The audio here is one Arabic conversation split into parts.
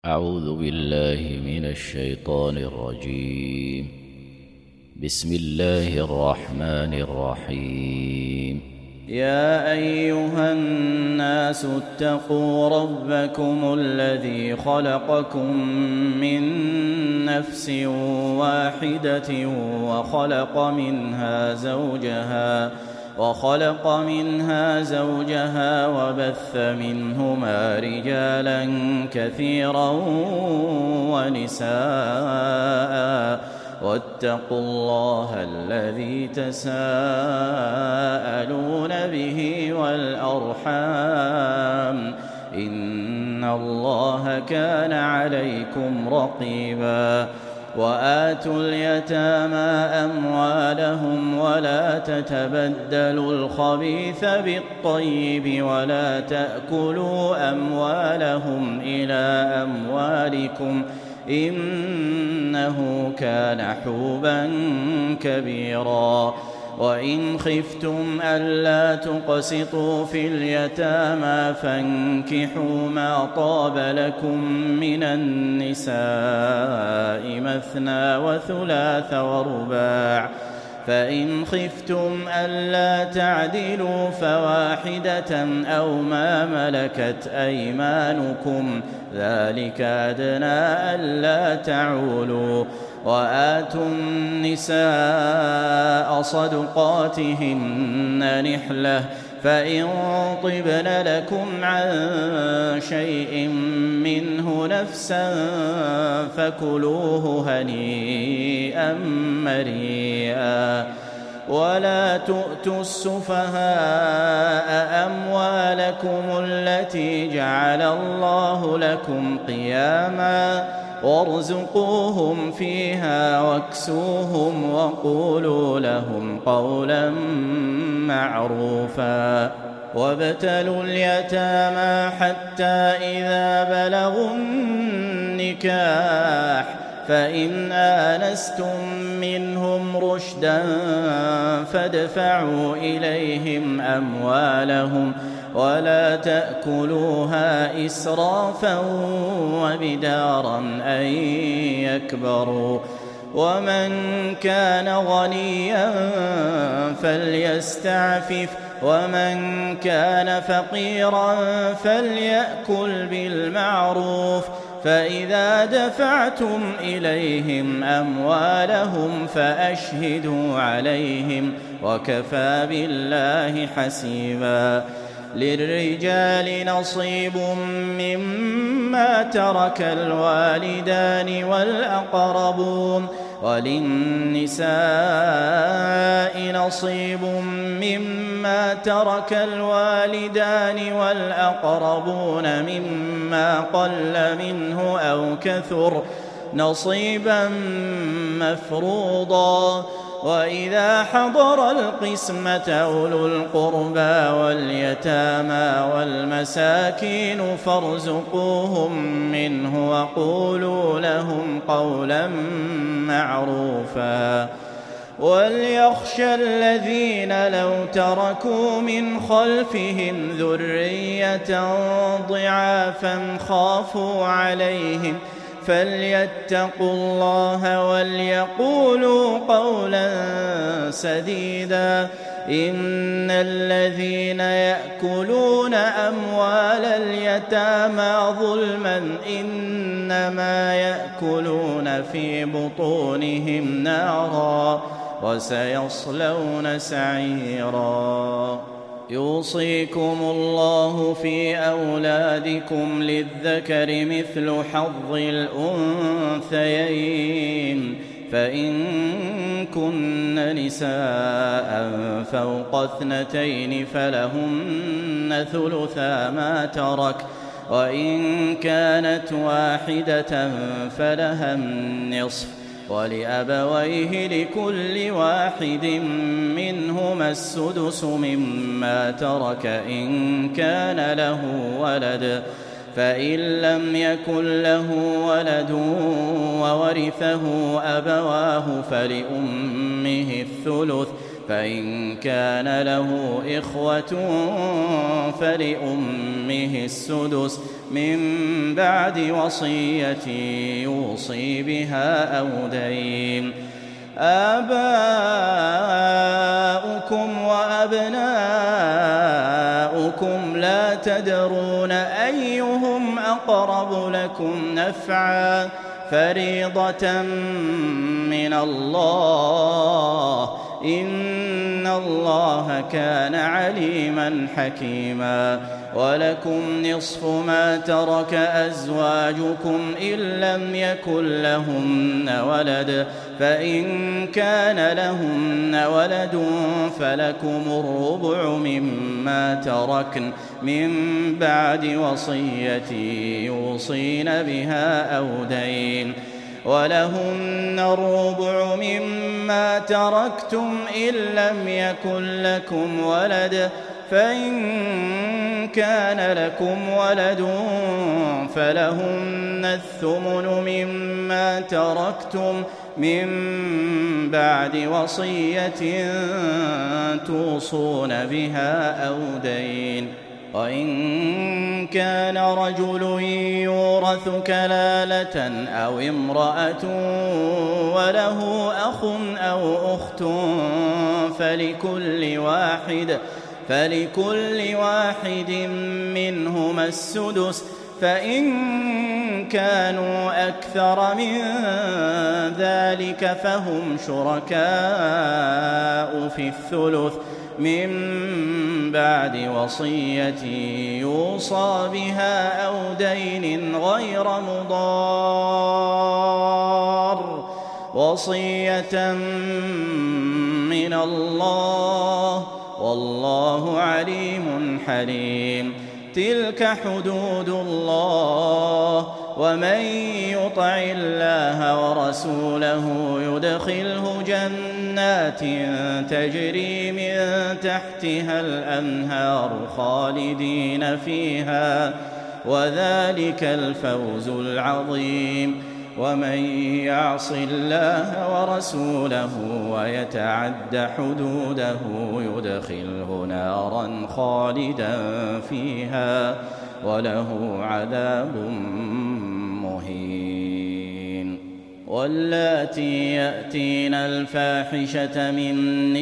أعوذ بالله من الشيطان الرجيم. بسم الله الرحمن الرحيم. يا أيها الناس اتقوا ربكم الذي خلقكم من نفس واحدة وخلق منها زوجها وبث منهما رجالا كثيرا ونساء واتقوا الله الذي تساءلون به والأرحام إن الله كان عليكم رقيبا. وآتوا اليتامى أموالهم ولا تتبدلوا الخبيث بالطيب ولا تأكلوا أموالهم إلى أموالكم إنه كان حوبا كبيرا. وإن خفتم ألا تقسطوا في اليتامى فانكحوا ما طاب لكم من النساء مثنى وثلاث ورباع، فإن خفتم ألا تعدلوا فواحدة أو ما ملكت أيمانكم ذلك أدنى ألا تعولوا. وآتوا النساء صدقاتهن نحلة، فإن طبن لكم عن شيء منه نفسا فكلوه هنيئا مريئا. ولا تؤتوا السفهاء أموالكم التي جعل الله لكم قياما وارزقوهم فيها واكسوهم وقولوا لهم قولا معروفا. وابتلوا اليتامى حتى إذا بلغوا النكاح فإن آنستم منهم رشدا فادفعوا إليهم أموالهم ولا تأكلوها إسرافا وبدارا أن يكبروا. ومن كان غنيا فليستعفف ومن كان فقيرا فليأكل بالمعروف. فإذا دفعتم إليهم أموالهم فأشهدوا عليهم وكفى بالله حسيبا. للرجال نصيب مما ترك الوالدان والأقربون وللنساء نصيب مما ترك الوالدان والأقربون مما قل منه أو كثر نصيبا مفروضا. وإذا حضر القسمة أولو القربى واليتامى والمساكين فارزقوهم منه وقولوا لهم قولا معروفا. وليخشى الذين لو تركوا من خلفهم ذرية ضعافا خافوا عليهم فليتقوا الله وليقولوا قولا سديدا. إن الذين يأكلون أموال اليتامى ظلما إنما يأكلون في بطونهم نارا وسيصلون سعيرا. يوصيكم الله في أولادكم للذكر مثل حظ الأنثيين، فإن كن نساء فوق 2 فلهن ثلثا ما ترك، وإن كانت واحدة فلها النصف، ولأبويه لكل واحد منهما السدس مما ترك إن كان له ولد، فإن لم يكن له ولد وورثه أبواه فلأمه الثلث، فإن كان له إخوة فلأمه السدس من بعد وصية يوصي بها أو دين. آباؤكم وأبناؤكم لا تدرون أيهم أقرب لكم نفعا فريضة من الله إن الله كان عليما حكيما. ولكم نصف ما ترك أزواجكم إن لم يكن لهن ولد فإن كان لهن ولد فلكم الربع مما تركن من بعد وصية يوصين بها أو دين. ولهن الربع مما تركتم إن لم يكن لكم ولد فإن كان لكم ولد فلهن الثمن مما تركتم من بعد وصية توصون بها أو دين. وإن كان رجل يورث كلالة أو امرأة وله أخ أو أخت فلكل واحد منهما السدس فإن كانوا أكثر من ذلك فهم شركاء في الثلث من بعد وصية يوصى بها أو دين غير مضار وصية من الله والله عليم حليم. تلك حدود الله ومن يطع الله ورسوله يدخله جنات تجري من تحتها الأنهار خالدين فيها وذلك الفوز العظيم. ومن يعص الله ورسوله ويتعد حدوده يدخله نارا خالدا فيها وله عذاب مهين. واللاتي يأتين الفاحشة من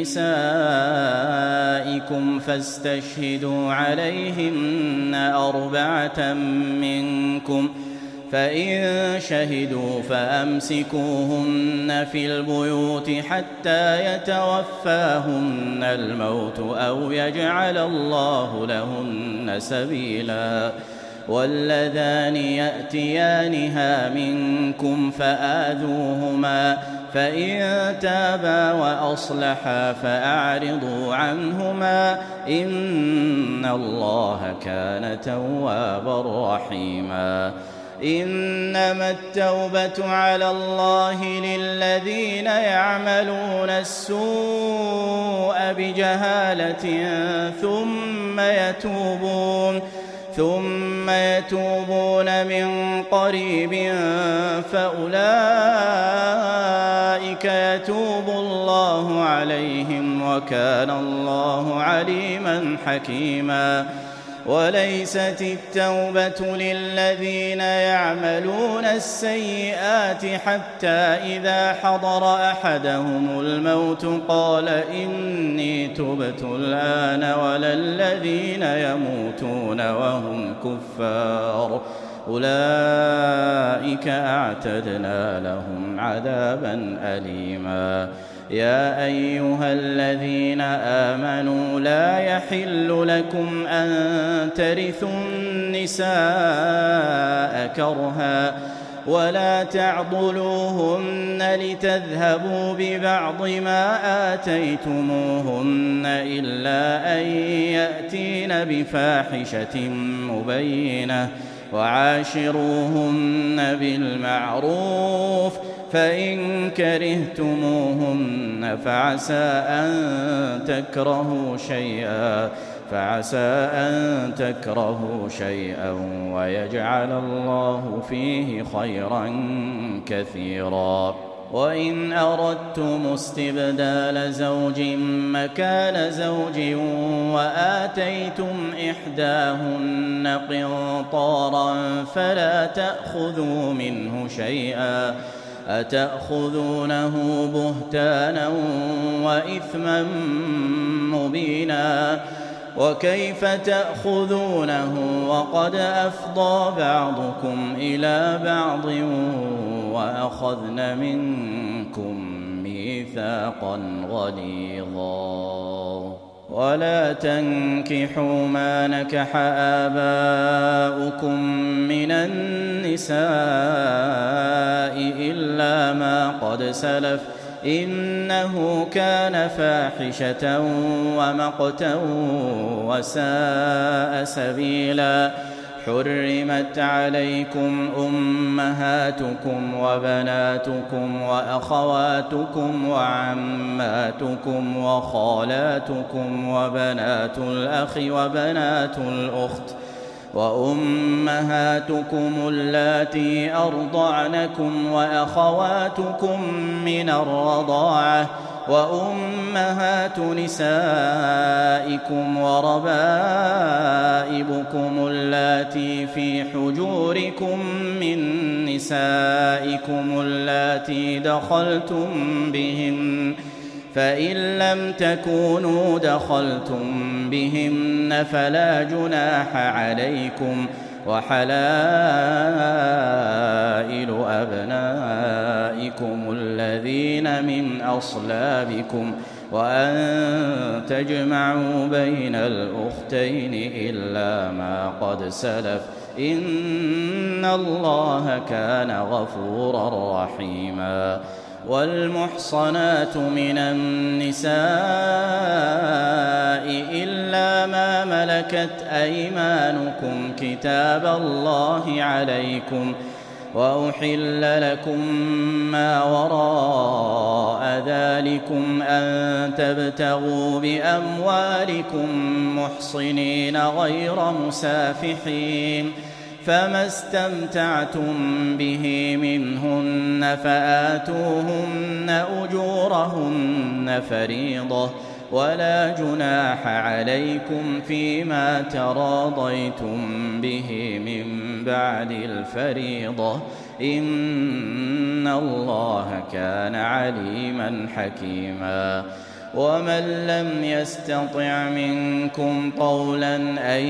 نسائكم فاستشهدوا عليهن 4 منكم فإن شهدوا فأمسكوهن في البيوت حتى يتوفاهن الموت أو يجعل الله لهن سبيلا. واللذان يأتيانها منكم فآذوهما فإن تابا وأصلحا فأعرضوا عنهما إن الله كان توابا رحيما. إنما التوبة على الله للذين يعملون السوء بجهالة ثم يتوبون من قريب فأولئك يتوب الله عليهم وكان الله عليما حكيما. وليست التوبة للذين يعملون السيئات حتى إذا حضر أحدهم الموت قال إني تبت الآن ولا الذين يموتون وهم كفار أولئك أعتدنا لهم عذابا أليما. يا أيها الذين آمنوا لا يحل لكم أن ترثوا النساء كرها ولا تعضلوهن لتذهبوا ببعض ما آتيتموهن إلا أن يأتين بفاحشة مبينة وعاشروهن بالمعروف فإن كرهتموهن فعسى أن تكرهوا شيئا ويجعل الله فيه خيرا كثيرا. وإن أردتم استبدال زوج مكان زوج وآتيتم إحداهن قنطارا فلا تأخذوا منه شيئا أتأخذونه بهتانا وإثما مبينا وكيف تأخذونه وقد أفضى بعضكم إلى بعض وأخذن منكم ميثاقا غليظا ولا تنكحوا ما نكح آباؤكم من النساء إلا ما قد سلف إنه كان فاحشة ومقتا وساء سبيلا حرمت عليكم أمهاتكم وبناتكم وأخواتكم وعماتكم وخالاتكم وبنات الأخ وبنات الأخت وأمهاتكم اللاتي أرضعنكم وأخواتكم من الرضاعة وأمهات نسائكم وربائبكم اللاتي في حجوركم من نسائكم اللاتي دخلتم بهن فإن لم تكونوا دخلتم بهن فلا جناح عليكم وحلائل أبنائكم الذين من أصلابكم وأن تجمعوا بين الأختين إلا ما قد سلف إن الله كان غفورا رحيما والمحصنات من النساء إلا ما ملكت أيمانكم كتاب الله عليكم وأحل لكم ما وراء ذلكم أن تبتغوا بأموالكم محصنين غير مسافحين فما استمتعتم به منهن فآتوهن أجورهن فريضة ولا جناح عليكم فيما تراضيتم به من بعد الفريضة إن الله كان عليما حكيما ومن لم يستطع منكم طولا أن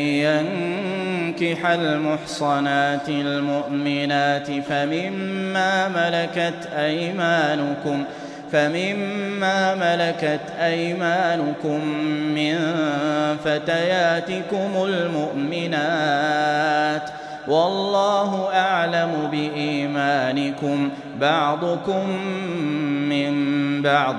ينكح المحصنات المؤمنات فمما ملكت أيمانكم من فتياتكم المؤمنات والله أعلم بإيمانكم بعضكم من بعض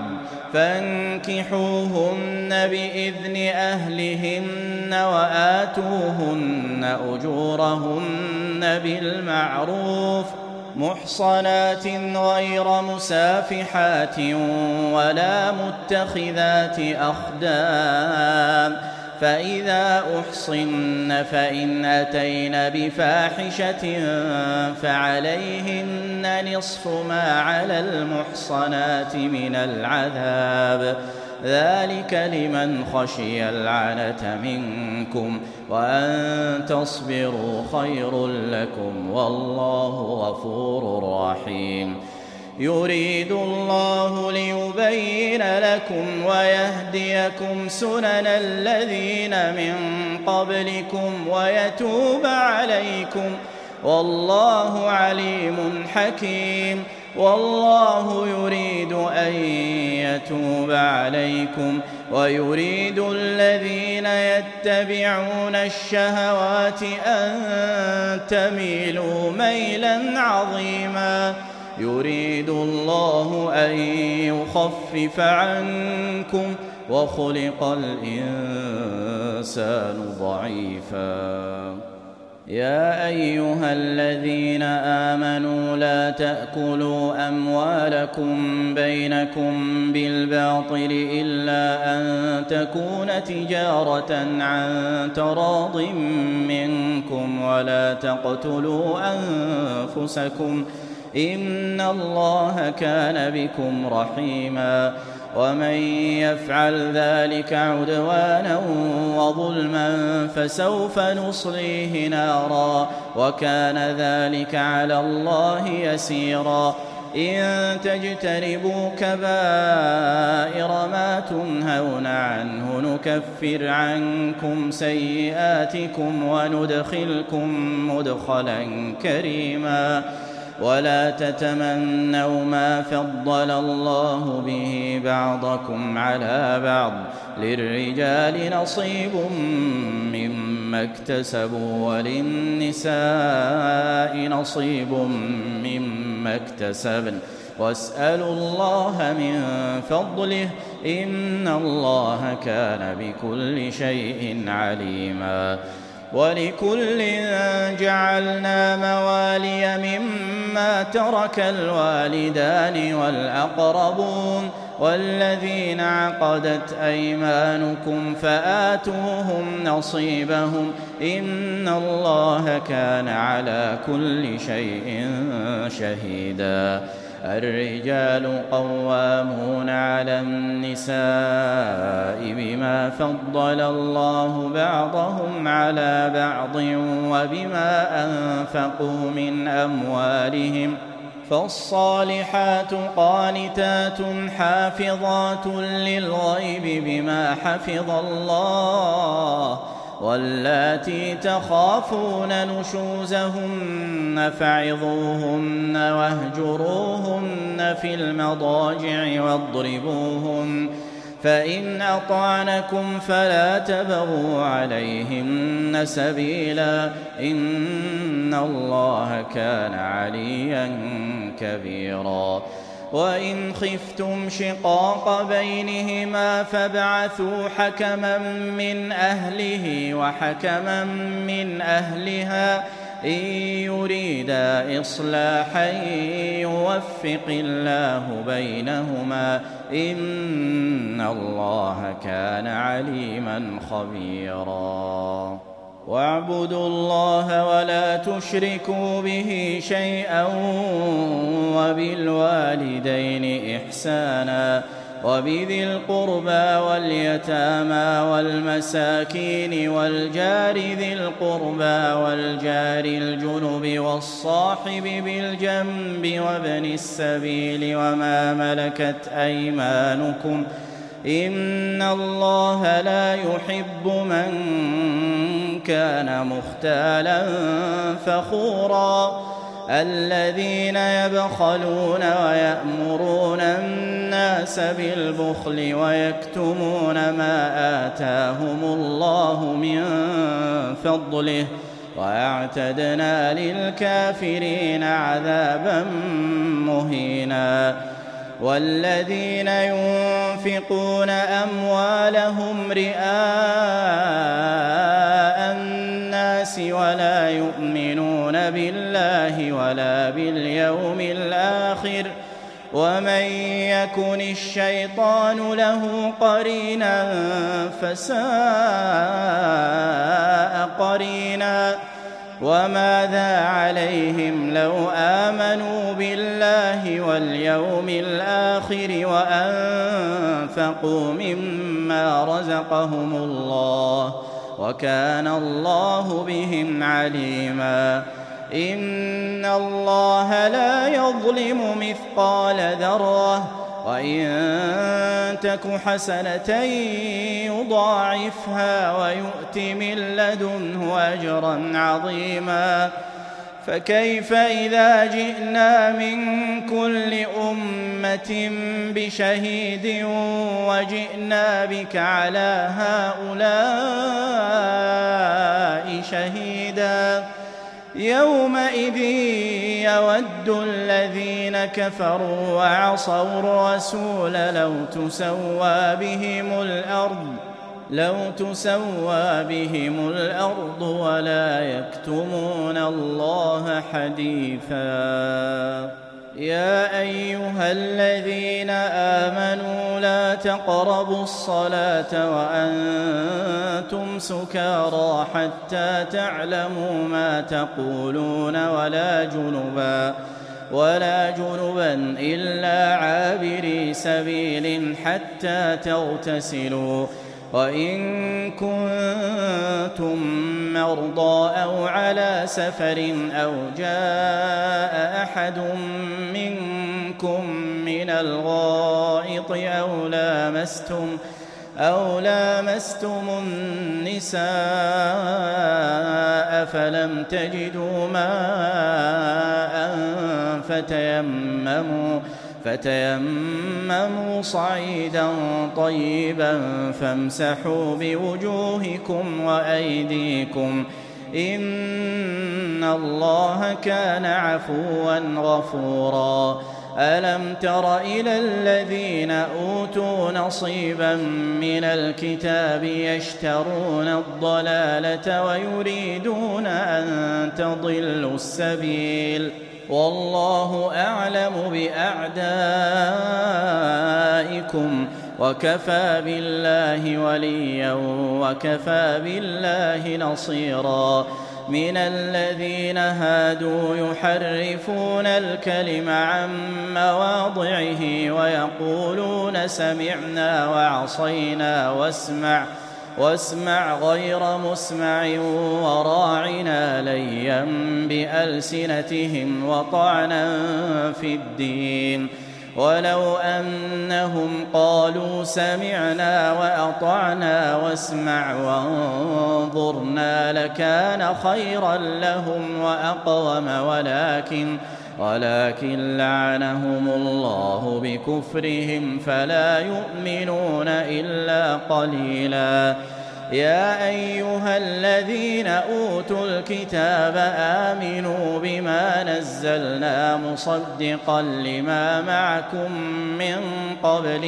فانكحوهن بإذن أهلهن وآتوهن أجورهن بالمعروف محصنات غير مسافحات ولا متخذات أخدان فإذا أحصن فإن أتين بفاحشة فعليهن نصف ما على المحصنات من العذاب ذلك لمن خشي العنة منكم وأن تصبروا خير لكم والله غفور رحيم يريد الله ليبين لكم ويهديكم سنن الذين من قبلكم ويتوب عليكم والله عليم حكيم والله يريد أن يتوب عليكم ويريد الذين يتبعون الشهوات أن تميلوا ميلا عظيما يريد الله أن يخفف عنكم وخلق الإنسان ضعيفا يا أيها الذين آمنوا لا تأكلوا أموالكم بينكم بالباطل إلا أن تكون تجارة عن تراض منكم ولا تقتلوا أنفسكم إن الله كان بكم رحيما ومن يفعل ذلك عدوانا وظلما فسوف نصليه نارا وكان ذلك على الله يسيرا إن تجتنبوا كبائر ما تنهون عنه نكفر عنكم سيئاتكم وندخلكم مدخلا كريما ولا تتمنوا ما فضل الله به بعضكم على بعض للرجال نصيب مما اكتسبوا وللنساء نصيب مما اكتسبن واسألوا الله من فضله إن الله كان بكل شيء عليما ولكل جعلنا موالي مما ترك الوالدان والأقربون والذين عقدت أيمانكم فآتوهم نصيبهم إن الله كان على كل شيء شهيدا الرجال قوامون على النساء بما فضل الله بعضهم على بعض وبما أنفقوا من أموالهم فالصالحات قانتات حافظات للغيب بما حفظ الله واللاتي تخافون نشوزهن فعظوهن واهجروهن في المضاجع واضربوهن فإن أطعنكم فلا تبغوا عليهن سبيلا إن الله كان عليا كبيرا وإن خفتم شقاق بينهما فابعثوا حكما من أهله وحكما من أهلها إن يريدا إصلاحا يوفق الله بينهما إن الله كان عليما خبيرا واعبدوا الله ولا تشركوا به شيئا وبالوالدين إحسانا وبذي القربى واليتامى والمساكين والجار ذي القربى والجار الجنب والصاحب بالجنب وابن السبيل وما ملكت أيمانكم إن الله لا يحب من كان مختالا فخورا الذين يبخلون ويأمرون الناس بالبخل ويكتمون ما آتاهم الله من فضله وأعتدنا للكافرين عذابا مهينا والذين ينفقون أموالهم رئاء الناس ولا يؤمنون بالله ولا باليوم الآخر ومن يكن الشيطان له قرينا فساء قرينا وماذا عليهم لو آمنوا بالله واليوم الآخر وأنفقوا مما رزقهم الله وكان الله بهم عليما إن الله لا يظلم مثقال ذرة وإن تك حسنة يضاعفها ويؤت من لدنه أجرا عظيما فكيف إذا جئنا من كل أمة بشهيد وجئنا بك على هؤلاء شهيدا يومئذ يود الذين كفروا وعصوا الرسول لو تسوى بهم الأرض ولا يكتمون الله حديثا يا أيها الذين آمنوا لا تقربوا الصلاة وأنتم سكارى حتى تعلموا ما تقولون ولا جنبا إلا عابري سبيل حتى تغتسلوا، وإن كنتم مرضى أو على سفر أو جاء أحد منكم من الغائط أو لامستم النساء فلم تجدوا ماء فتيمموا صعيدا طيبا فامسحوا بوجوهكم وأيديكم إن الله كان عفوا غفورا. ألم تر إلى الذين أوتوا نصيبا من الكتاب يشترون الضلالة ويريدون أن تضلوا السبيل، والله أعلم بأعدائكم وكفى بالله وليا وكفى بالله نصيرا. من الذين هادوا يحرفون الكلم عن مواضعه ويقولون سمعنا وعصينا واسمع غير مسمع وراعنا ليا بألسنتهم وطعنا في الدين، ولو أنهم قالوا سمعنا وأطعنا واسمع وانظرنا لكان خيرا لهم وأقوم، ولكن لعنهم الله بكفرهم فلا يؤمنون إلا قليلا. يا أيها الذين أوتوا الكتاب آمنوا بما نزلنا مصدقا لما معكم من قبل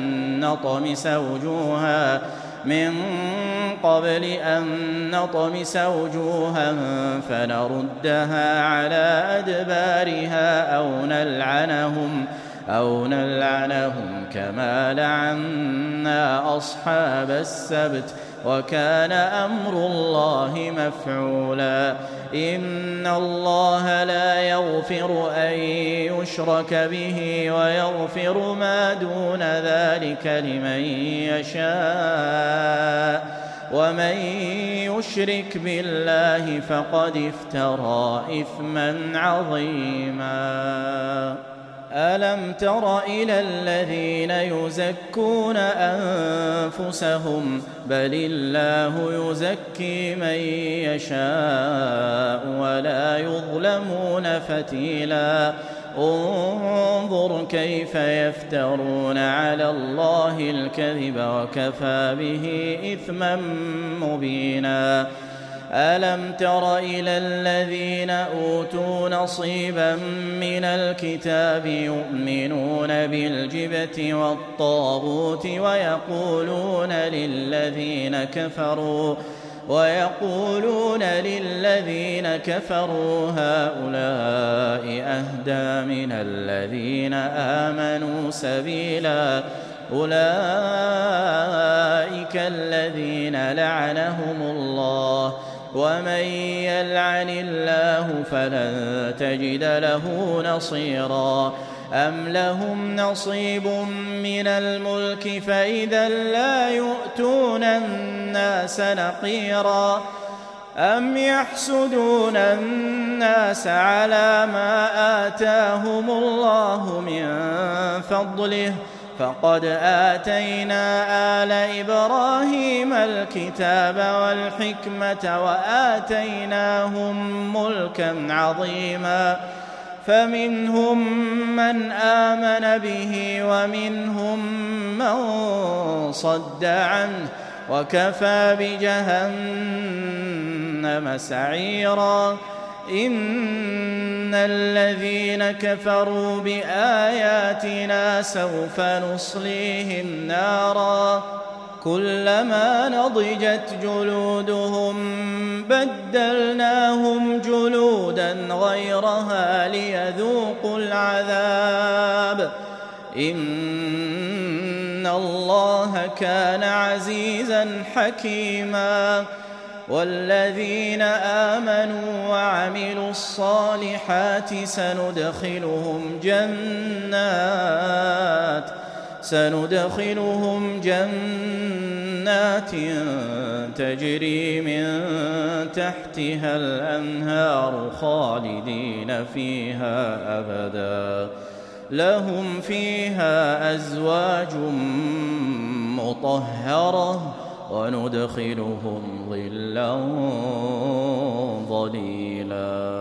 أن نطمس وجوها فنردها على أدبارها أو نلعنهم كما لعنا أصحاب السبت وكان أمر الله مفعولا. إن الله لا يغفر أن يشرك به ويغفر ما دون ذلك لمن يشاء، ومن يشرك بالله فقد افترى إثما عظيما. ألم تر إلى الذين يزكون أنفسهم بل الله يزكي من يشاء ولا يظلمون فتيلا. انظر كيف يفترون على الله الكذب وكفى به إثما مبينا. ألم تر إلى الذين أوتوا نصيبا من الكتاب يؤمنون بالجبت والطاغوت ويقولون للذين كفروا هؤلاء أهدى من الذين آمنوا سبيلا. أولئك الذين لعنهم الله، ومن يلعن الله فلن تجد له نصيرا. أم لهم نصيب من الملك فإذا لا يؤتون الناس نقيرا. أم يحسدون الناس على ما آتاهم الله من فضله، فقد آتينا آل إبراهيم الكتاب والحكمة وآتيناهم ملكا عظيما. فمنهم من آمن به ومنهم من صد عنه، وكفى بجهنم سعيرا. إن الذين كفروا بآياتنا سوف نصليهم نارا كلما نضجت جلودهم بدلناهم جلودا غيرها ليذوقوا العذاب إن الله كان عزيزا حكيما. والذين آمنوا وعملوا الصالحات سندخلهم جنات تجري من تحتها الأنهار خالدين فيها أبدا لهم فيها أزواج مطهرة وندخلهم ظلا ظليلا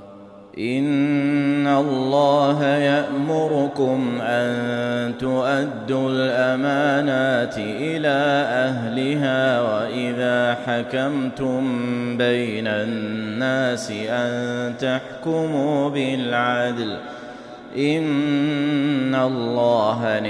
إن الله يأمركم أن تؤدوا الأمانات إلى أهلها وإذا حكمتم بين الناس أن تحكموا بالعدل إن الله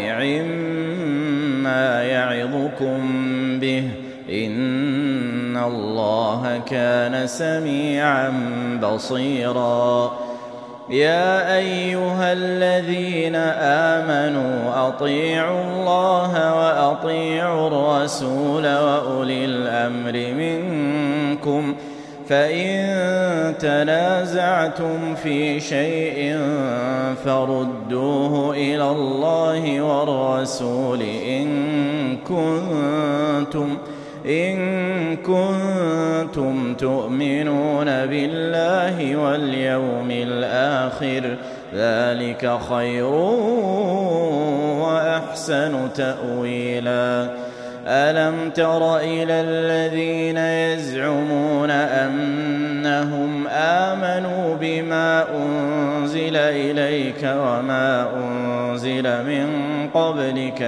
نعما يعظكم به إن الله كان سميعا بصيرا يا أيها الذين آمنوا أطيعوا الله وأطيعوا الرسول وأولي الأمر منكم فإن تنازعتم في شيء فردوه إلى الله والرسول إن كنتم تؤمنون بالله واليوم الآخر ذلك خير وأحسن تأويلا ألم تر إلى الذين يزعمون أنهم آمنوا بما أنزل إليك وما أنزل من قبلك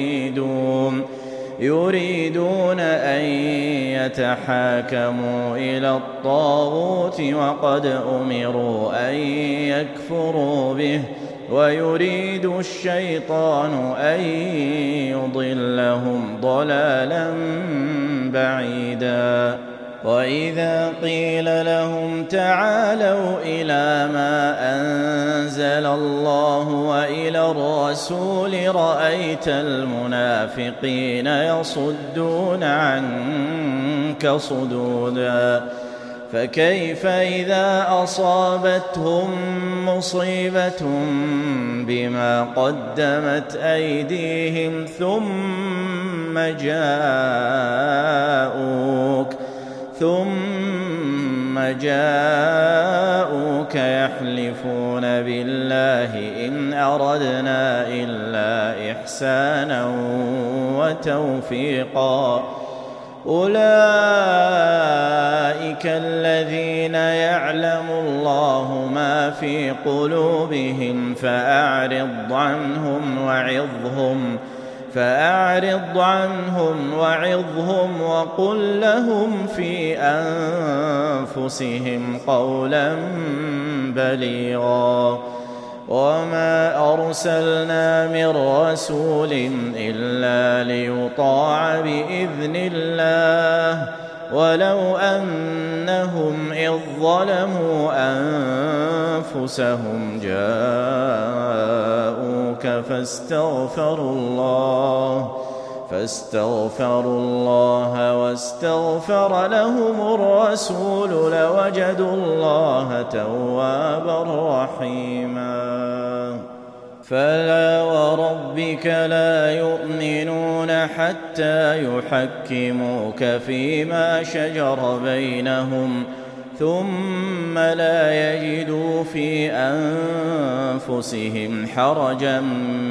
يريدون أن يتحاكموا إلى الطاغوت وقد أمروا أن يكفروا به ويريد الشيطان أن يضلهم ضلالا بعيدا وإذا قيل لهم تعالوا إلى ما أنزل الله وإلى الرسول رأيت المنافقين يصدون عنك صدودا فكيف إذا أصابتهم مصيبة بما قدمت أيديهم ثم جاءوك يحلفون بالله إن أردنا إلا إحسانا وتوفيقا أولئك الذين يعلم الله ما في قلوبهم فأعرض عنهم وعظهم وقل لهم في أنفسهم قولا بليغا وما أرسلنا من رسول إلا ليطاع بإذن الله ولو أنهم إذ ظلموا أنفسهم جاءوك فاستغفروا الله واستغفر لهم الرسول لوجدوا الله توابا رحيما فلا وربك لا يؤمنون حتى يحكموك فيما شجر بينهم ثم لا يجدوا في أنفسهم حرجا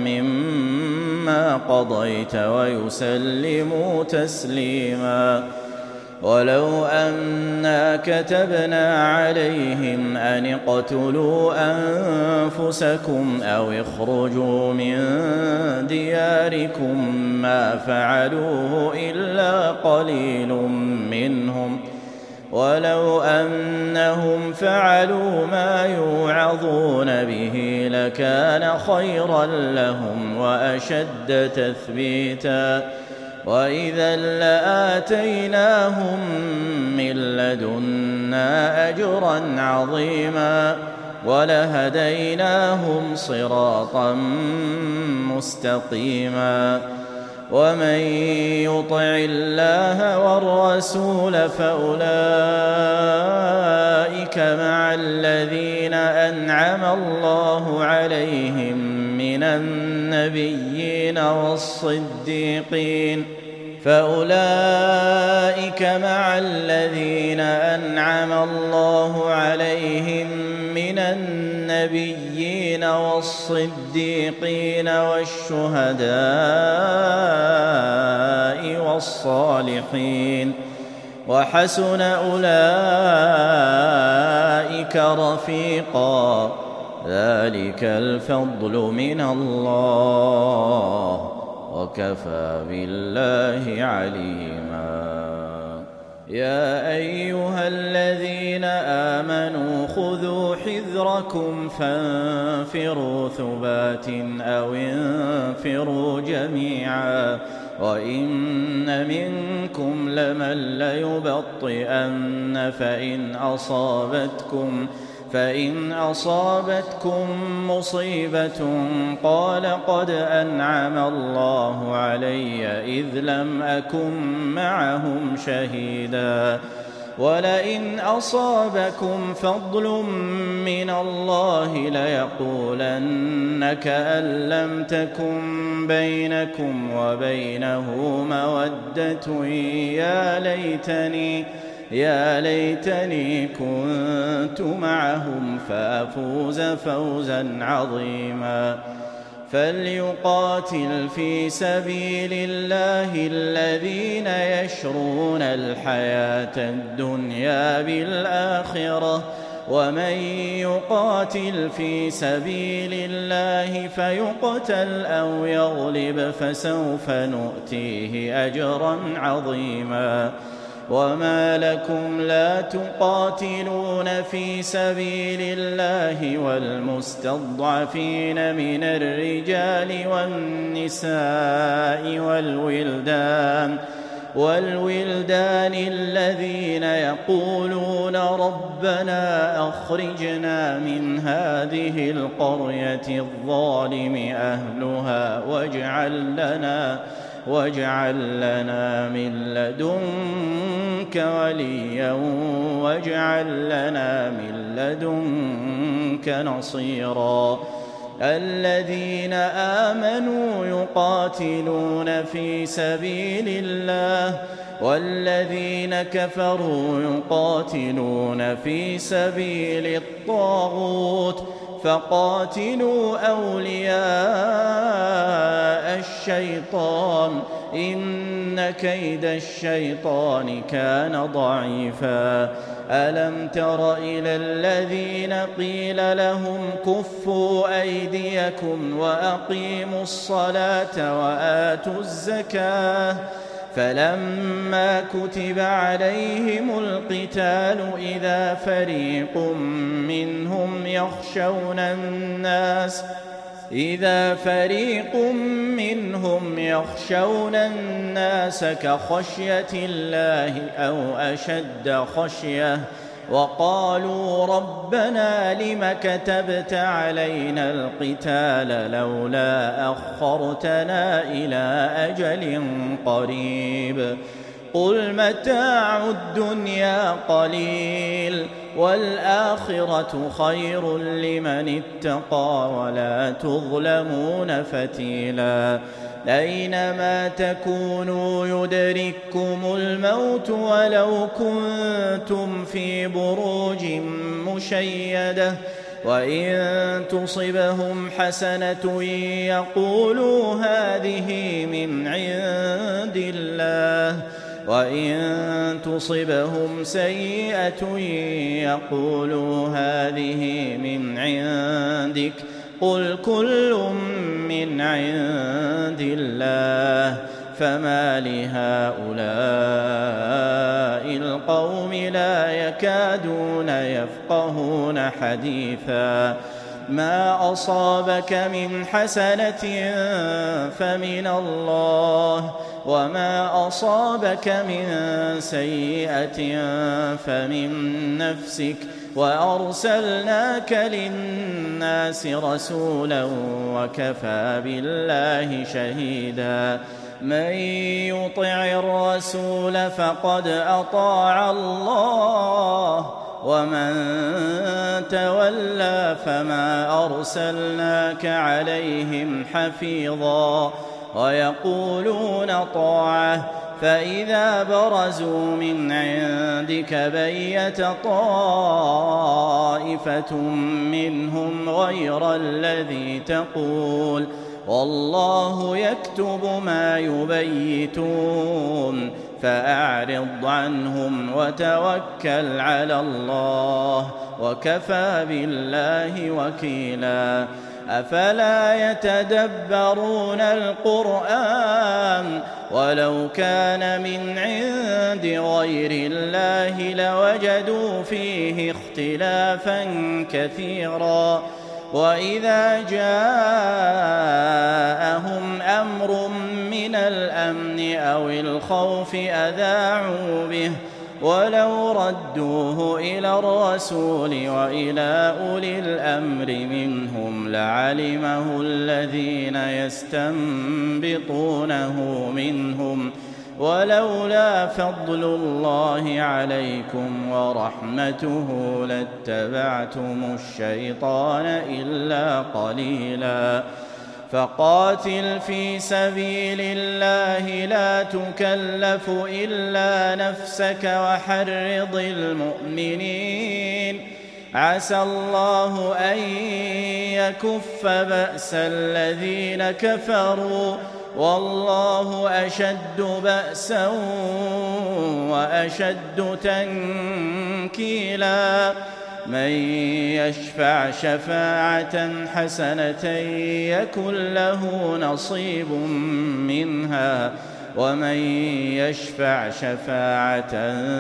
مما قضيت ويسلموا تسليما ولو أنا كتبنا عليهم أن اقتلوا أنفسكم أو اخرجوا من دياركم ما فعلوه إلا قليل منهم ولو أنهم فعلوا ما يوعظون به لكان خيرا لهم وأشد تثبيتا وإذا لآتيناهم من لدنا أجرا عظيما ولهديناهم صراطا مستقيما ومن يطع الله والرسول فأولئك مع الذين أنعم الله عليهم من النبيين والصديقين والشهداء والصالحين وحسن أولئك رفيقا ذلك الفضل من الله وكفى بالله عليما يا أيها الذين آمنوا خذوا حذركم فانفروا ثبات أو انفروا جميعا وإن منكم لمن ليبطئن فإن أصابتكم مصيبة قال قد أنعم الله علي إذ لم أكن معهم شهيدا ولئن أصابكم فضل من الله ليقولن كأن لم تكن بينكم وبينه مودة يا ليتني كنت معهم فأفوز فوزا عظيما فليقاتل في سبيل الله الذين يشرون الحياة الدنيا بالآخرة ومن يقاتل في سبيل الله فيقتل أو يغلب فسوف نؤتيه أجرا عظيما وما لكم لا تقاتلون في سبيل الله والمستضعفين من الرجال والنساء والولدان الذين يقولون ربنا أخرجنا من هذه القرية الظالم أهلها واجعل لنا من لدنك وليا واجعل لنا من لدنك نصيرا الذين آمنوا يقاتلون في سبيل الله والذين كفروا يقاتلون في سبيل الطاغوت فقاتلوا أولياء الشيطان إن كيد الشيطان كان ضعيفا ألم تر إلى الذين قيل لهم كفوا أيديكم وأقيموا الصلاة وآتوا الزكاة فلما كتب عليهم القتال إذا فريق منهم يخشون الناس كخشية الله أو أشد خشية وقالوا ربنا لم كتبت علينا القتال لولا أخرتنا إلى أجل قريب قل متاع الدنيا قليل والآخرة خير لمن اتقى ولا تظلمون فتيلا أينما تكونوا يدرككم الموت ولو كنتم في بروج مشيدة وإن تصبهم حسنة يقولوا هذه من عند الله وإن تصبهم سيئة يقولوا هذه من عندك قل كل من عند الله فما لهؤلاء القوم لا يكادون يفقهون حديثا ما أصابك من حسنة فمن الله وما أصابك من سيئة فمن نفسك وأرسلناك للناس رسولا وكفى بالله شهيدا من يطع الرسول فقد أطاع الله ومن تولى فما أرسلناك عليهم حفيظا ويقولون طاعة فإذا برزوا من عندك بيت طائفة منهم غير الذي تقول والله يكتب ما يبيتون فأعرض عنهم وتوكل على الله وكفى بالله وكيلا أفلا يتدبرون القرآن ولو كان من عند غير الله لوجدوا فيه اختلافا كثيرا وإذا جاءهم أمر من الأمن أو الخوف أذاعوا به ولو ردوه إلى الرسول وإلى أولي الأمر منهم لعلمه الذين يستنبطونه منهم ولولا فضل الله عليكم ورحمته لاتبعتم الشيطان إلا قليلا فقاتل في سبيل الله لا تكلف إلا نفسك وحرض المؤمنين عسى الله أن يكف بأس الذين كفروا والله أشد بأسا وأشد تنكيلا من يشفع شفاعة حسنة يكن له نصيب منها ومن يشفع شفاعة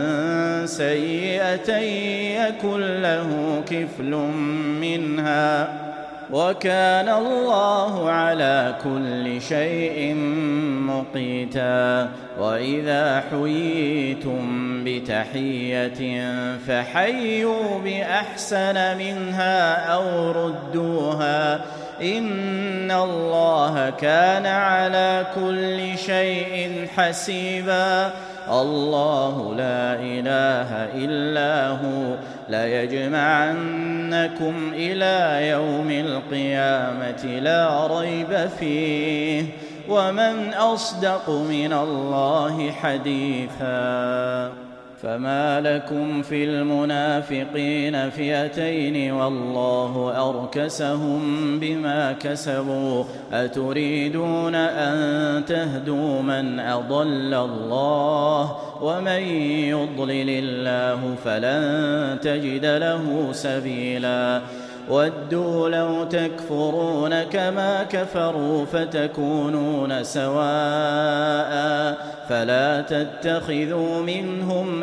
سيئة يكن له كفل منها وكان الله على كل شيء مقيتا وإذا حييتم بتحية فحيوا بأحسن منها أو ردوها إن الله كان على كل شيء حسيبا الله لا إله إلا هو ليجمعنكم إلى يوم القيامة لا ريب فيه ومن أصدق من الله حديثا فما لكم في المنافقين فئتين والله أركسهم بما كسبوا أتريدون أن تهدوا من أضل الله ومن يضلل الله فلن تجد له سبيلا ودوا لو تكفرون كما كفروا فتكونون سواء فلا تتخذوا منهم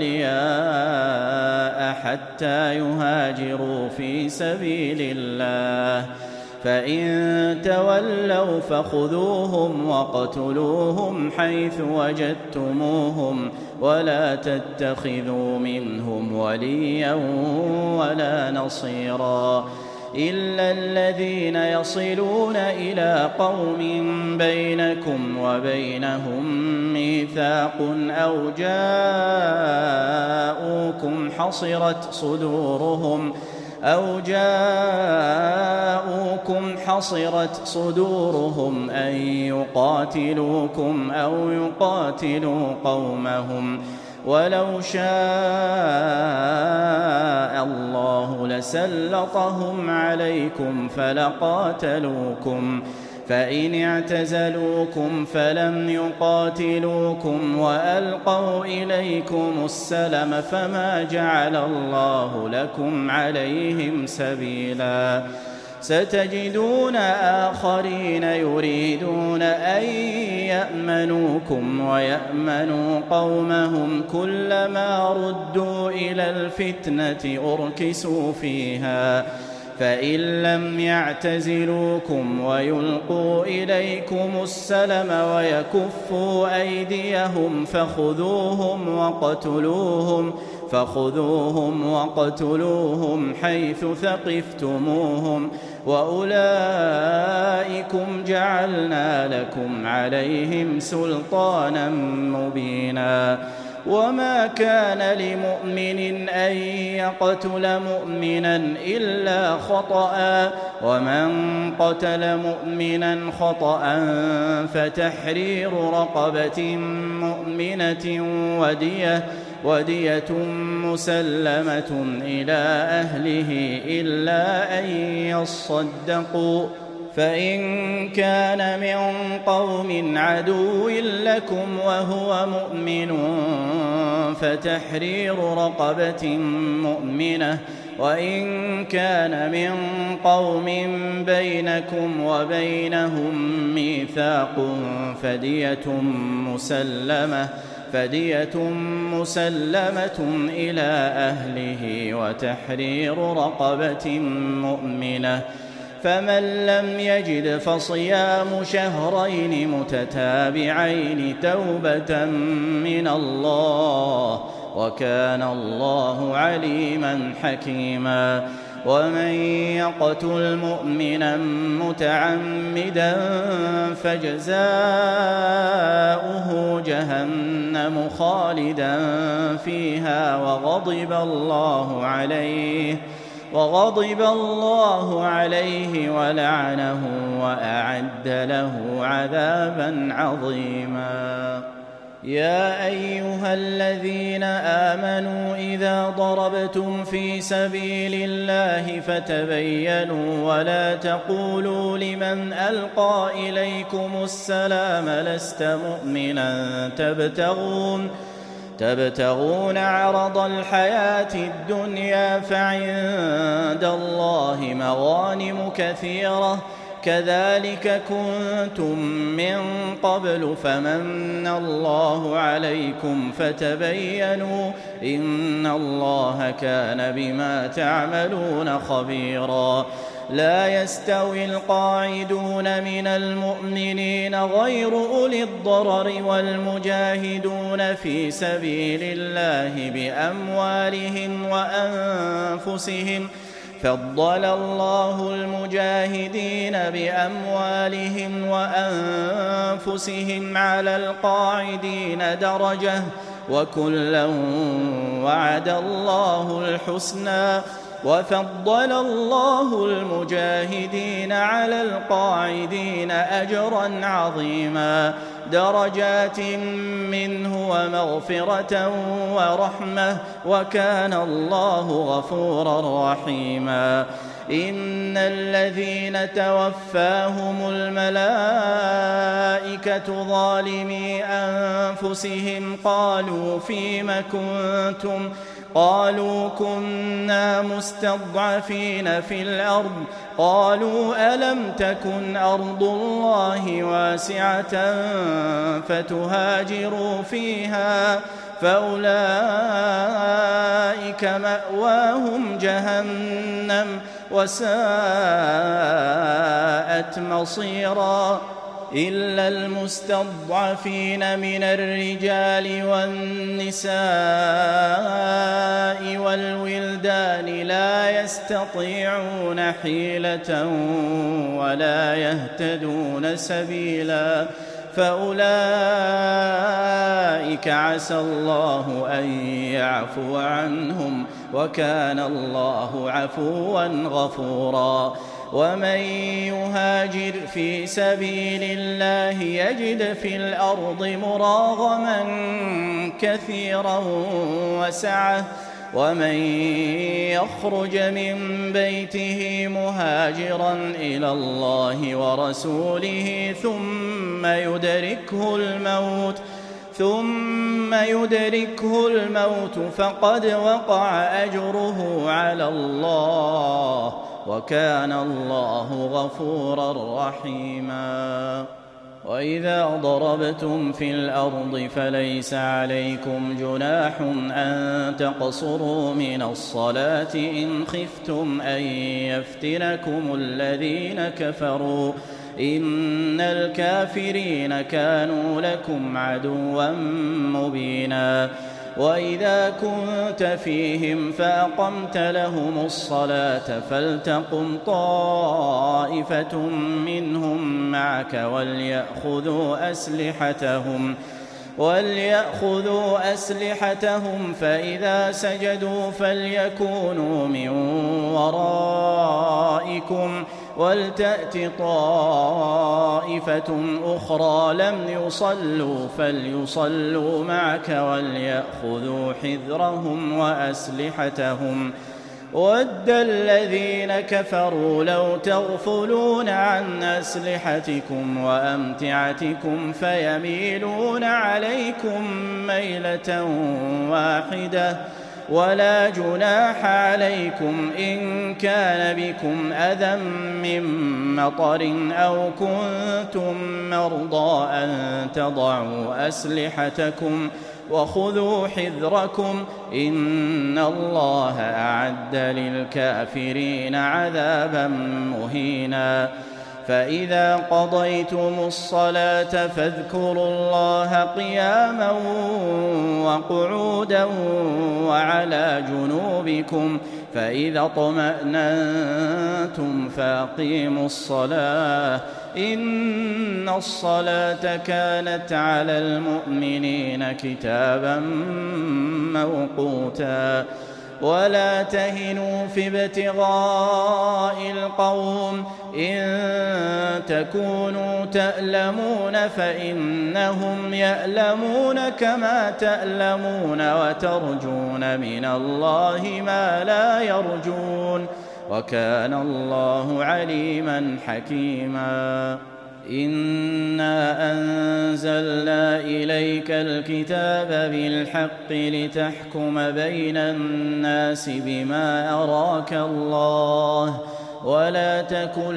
أولياء حتى يهاجروا في سبيل الله فإن تولوا فخذوهم واقتلوهم حيث وجدتموهم ولا تتخذوا منهم وليا ولا نصيرا إلا الذين يصلون إلى قوم بينكم وبينهم ميثاق أو جاءوكم حصرت صدورهم أن يقاتلوكم أو يقاتلوا قومهم ولو شاء الله لسلطهم عليكم فلقاتلوكم فإن اعتزلوكم فلم يقاتلوكم وألقوا إليكم السلم فما جعل الله لكم عليهم سبيلا ستجدون آخرين يريدون أن يأمنوكم ويأمنوا قومهم كلما ردوا إلى الفتنة أركسوا فيها فإن لم يعتزلوكم ويلقوا إليكم السلم ويكفوا أيديهم فخذوهم وقتلوهم حيث ثقفتموهم وأولئكم جعلنا لكم عليهم سلطانا مبينا وما كان لمؤمن أن يقتل مؤمنا إلا خطأ ومن قتل مؤمنا خطأ فتحرير رقبة مؤمنة ودية مسلمة إلى أهله إلا أن يصدقوا فإن كان من قوم عدو لكم وهو مؤمن فتحرير رقبة مؤمنة وإن كان من قوم بينكم وبينهم ميثاق فدية مسلمة إلى أهله وتحرير رقبة مؤمنة فمن لم يجد فصيام شهرين متتابعين توبة من الله وكان الله عليما حكيما ومن يقتل مؤمنا متعمدا فجزاؤه جهنم خالدا فيها وغضب الله عليه ولعنه وأعد له عذابا عظيما يا أيها الذين آمنوا إذا ضربتم في سبيل الله فتبينوا ولا تقولوا لمن ألقى إليكم السلام لست مؤمنا تبتغون عرض الحياة الدنيا فعند الله مغانم كثيرة كذلك كنتم من قبل فمن الله عليكم فتبينوا إن الله كان بما تعملون خبيرا لا يستوي القاعدون من المؤمنين غير أولي الضرر والمجاهدون في سبيل الله بأموالهم وأنفسهم فضل الله المجاهدين بأموالهم وأنفسهم على القاعدين درجة وكلا وعد الله الحسنى وفضل الله المجاهدين على القاعدين أجرا عظيما درجات منه ومغفرة ورحمة وكان الله غفورا رحيما إن الذين توفاهم الملائكة ظالمي أنفسهم قالوا فيم كنتم قالوا كنا مستضعفين في الأرض قالوا ألم تكن أرض الله واسعة فتهاجروا فيها فأولئك مأواهم جهنم وساءت مصيرا إلا المستضعفين من الرجال والنساء والولدان لا يستطيعون حيلة ولا يهتدون سبيلا فأولئك عسى الله أن يعفو عنهم وكان الله عفوا غفورا ومن يهاجر في سبيل الله يجد في الأرض مراغما كثيرا وسعة ومن يخرج من بيته مهاجرا إلى الله ورسوله ثم يدركه الموت فقد وقع أجره على الله وكان الله غفورا رحيما وإذا ضربتم في الأرض فليس عليكم جناح أن تقصروا من الصلاة إن خفتم أن يفتنكم الذين كفروا إن الكافرين كانوا لكم عدوا مبينا وإذا كنت فيهم فأقمت لهم الصلاة فلتقم طائفة منهم معك وليأخذوا أسلحتهم فإذا سجدوا فليكونوا من ورائكم ولتأت طائفة أخرى لم يصلوا فليصلوا معك وليأخذوا حذرهم وأسلحتهم ود الذين كفروا لو تغفلون عن أسلحتكم وأمتعتكم فيميلون عليكم ميلة واحدة ولا جناح عليكم إن كان بكم أذى من مطر أو كنتم مرضى أن تضعوا أسلحتكم وخذوا حذركم إن الله أعد للكافرين عذابا مهينا فإذا قضيتم الصلاة فاذكروا الله قياما وقعودا وعلى جنوبكم فإذا اطمأننتم فأقيموا الصلاة إن الصلاة كانت على المؤمنين كتابا موقوتا ولا تهنوا في ابتغاء القوم إن تكونوا تألمون فإنهم يألمون كما تألمون وترجون من الله ما لا يرجون وكان الله عليما حكيما إنا أنزلنا إليك الكتاب بالحق لتحكم بين الناس بما أراك الله ولا تكن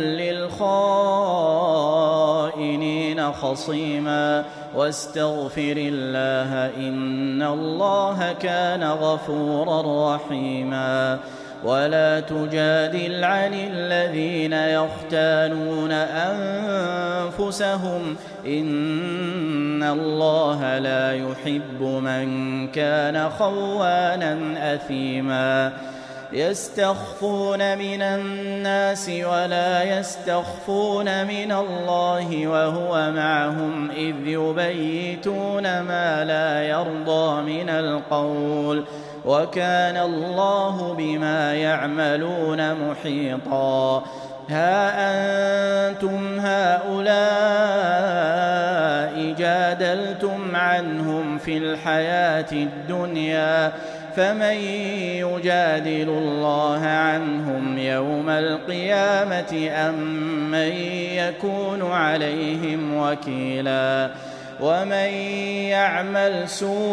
للخائنين خصيما واستغفر الله إن الله كان غفورا رحيما ولا تجادل عن الذين يختانون أنفسهم إن الله لا يحب من كان خوانا أثيما يستخفون من الناس ولا يستخفون من الله وهو معهم إذ يبيتون ما لا يرضى من القول وكان الله بما يعملون محيطا ها أنتم هؤلاء جادلتم عنهم في الحياة الدنيا فمن يجادل الله عنهم يوم القيامة أم من يكون عليهم وكيلا ومن يعمل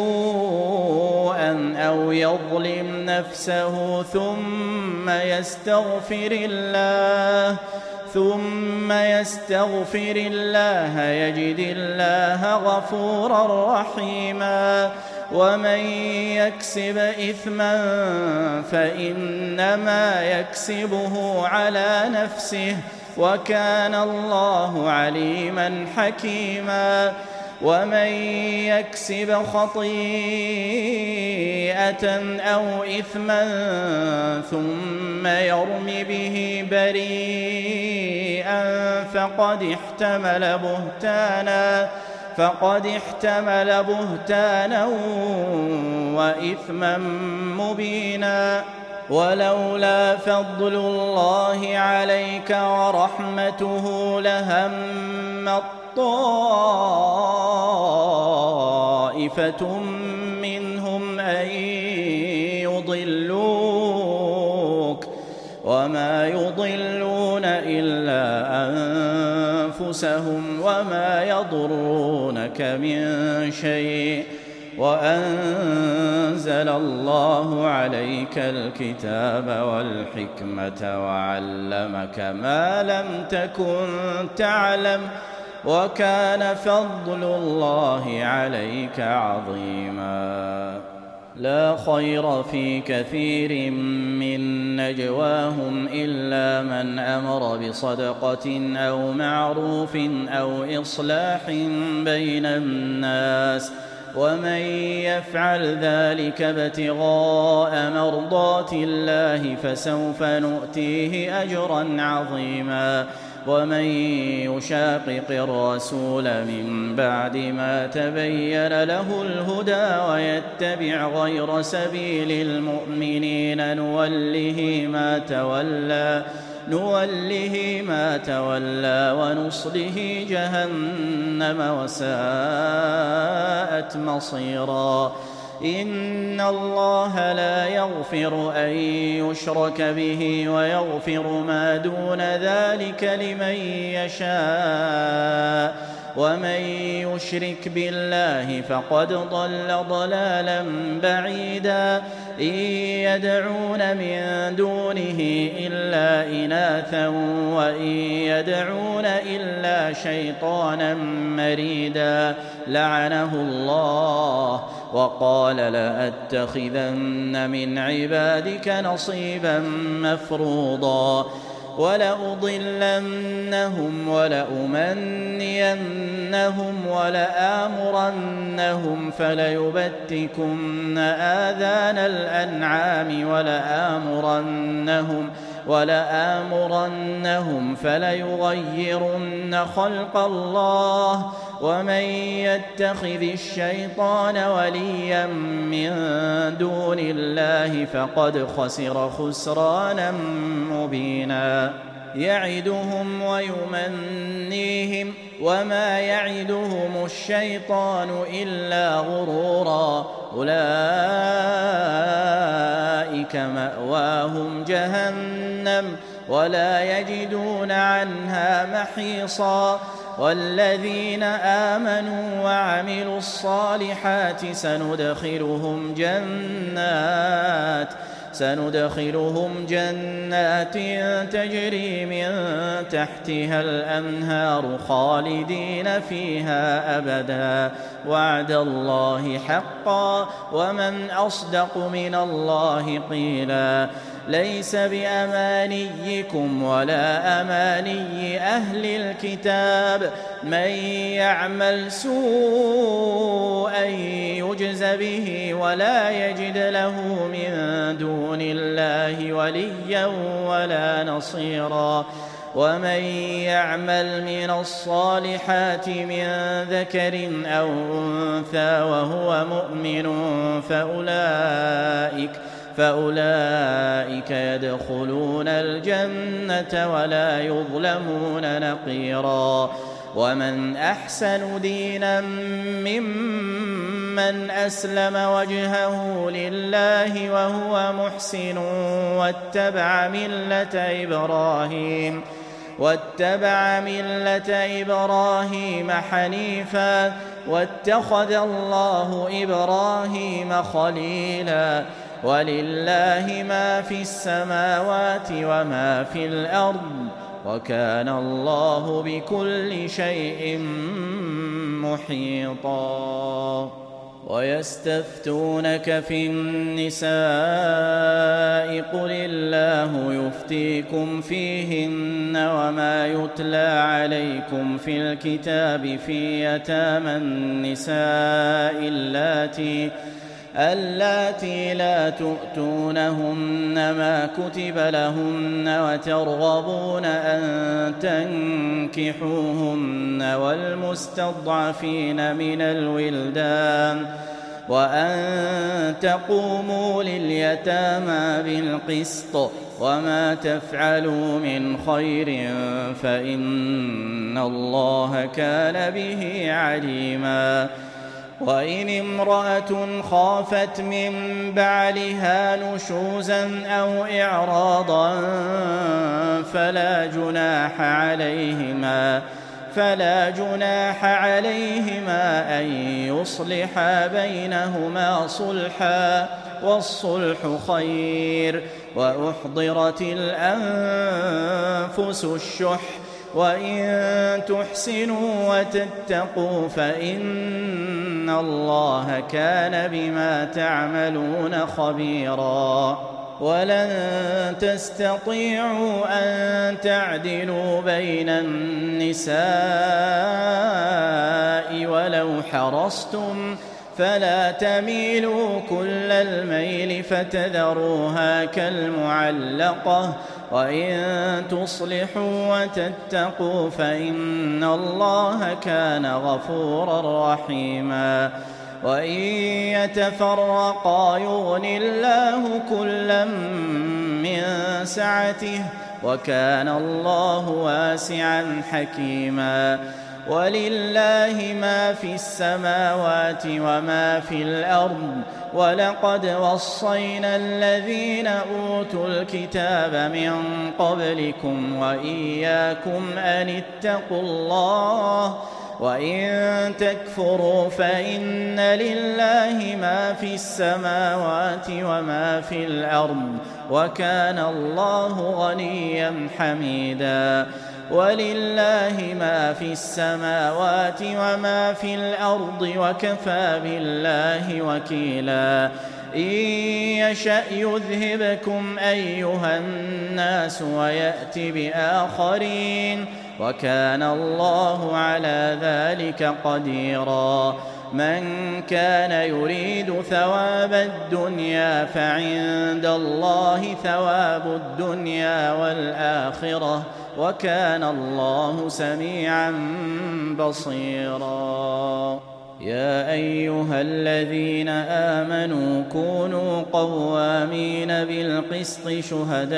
سوءا أو يظلم نفسه ثم يستغفر الله يجد الله غفورا رحيما ومن يكسب إثما فإنما يكسبه على نفسه وكان الله عليما حكيما ومن يكسب خطيئة أو إثما ثم يرم به بريئا فقد احتمل بهتانا وإثما مبينا ولولا فضل الله عليك ورحمته لهم طائفة منهم أن يضلوك وما يضلون إلا أنفسهم وما يضرونك من شيء وأنزل الله عليك الكتاب والحكمة وعلمك ما لم تكن تعلم وكان فضل الله عليك عظيما. لا خير في كثير من نجواهم إلا من أمر بصدقة أو معروف أو إصلاح بين الناس، ومن يفعل ذلك ابتغاء مرضات الله فسوف نؤتيه أجرا عظيما. ومن يشاقق الرسول من بعد ما تبين له الهدى ويتبع غير سبيل المؤمنين نوله ما تولى ونصله جهنم وساءت مصيرا. إن الله لا يغفر أن يشرك به ويغفر ما دون ذلك لمن يشاء، ومن يشرك بالله فقد ضل ضلالا بعيدا. إن يدعون من دونه إلا إناثا وإن يدعون إلا شيطانا مريدا لعنه الله وقال لأتخذن من عبادك نصيبا مفروضا ولأضلنهم ولأمنينهم ولآمرنهم فليبتكن آذان الأنعام ولآمرنهم فليغيرن خلق الله. ومن يتخذ الشيطان وليا من دون الله فقد خسر خسرانا مبينا. يعدهم ويمنيهم وما يعدهم الشيطان إلا غرورا. أولئك مأواهم جهنم ولا يجدون عنها محيصا. والذين آمنوا وعملوا الصالحات سندخلهم جنات تجري من تحتها الأنهار خالدين فيها أبدا وعد الله حقا ومن أصدق من الله قيلا. ليس بأمانيكم ولا أماني أهل الكتاب من يعمل سوءا يجز به ولا يجد له من دون الله وليا ولا نصيرا. ومن يعمل من الصالحات من ذكر أو أنثى وهو مؤمن فأولئك يدخلون الجنة ولا يظلمون نقيرا. ومن أحسن دينا ممن أسلم وجهه لله وهو محسن واتبع ملة إبراهيم حنيفا واتخذ الله إبراهيم خليلا. ولله ما في السماوات وما في الأرض وكان الله بكل شيء محيطا. ويستفتونك في النساء قل الله يفتيكم فيهن وما يتلى عليكم في الكتاب في يتامى النساء اللاتي لا تؤتونهن ما كتب لهن وترغبون أن تنكحوهن والمستضعفين من الولدان وأن تقوموا لليتامى بالقسط وما تفعلوا من خير فإن الله كان به عليما. وإن امرأة خافت من بعلها نشوزا أو إعراضا فلا جناح عليهما أن يصلحا بينهما صلحا والصلح خير. وأحضرت الأنفس الشح وإن تحسنوا وتتقوا فإن الله كان بما تعملون خبيرا. ولن تستطيعوا أن تعدلوا بين النساء ولو حرصتم فلا تميلوا كل الميل فتذروها كالمعلقة، وإن تصلحوا وتتقوا فإن الله كان غفورا رحيما. وإن يتفرقا يغن الله كلا من سعته وكان الله واسعا حكيما. ولله ما في السماوات وما في الأرض ولقد وصينا الذين أوتوا الكتاب من قبلكم وإياكم أن اتقوا الله وإن تكفروا فإن لله ما في السماوات وما في الأرض وكان الله غنيا حميدا. ولله ما في السماوات وما في الأرض وكفى بالله وكيلا. إن يشأ يذهبكم أيها الناس ويأت بآخرين وكان الله على ذلك قديرا. من كان يريد ثواب الدنيا فعند الله ثواب الدنيا والآخرة وكان الله سميعا بصيرا. يا أيها الذين آمنوا كونوا قوامين بالقسط شهداء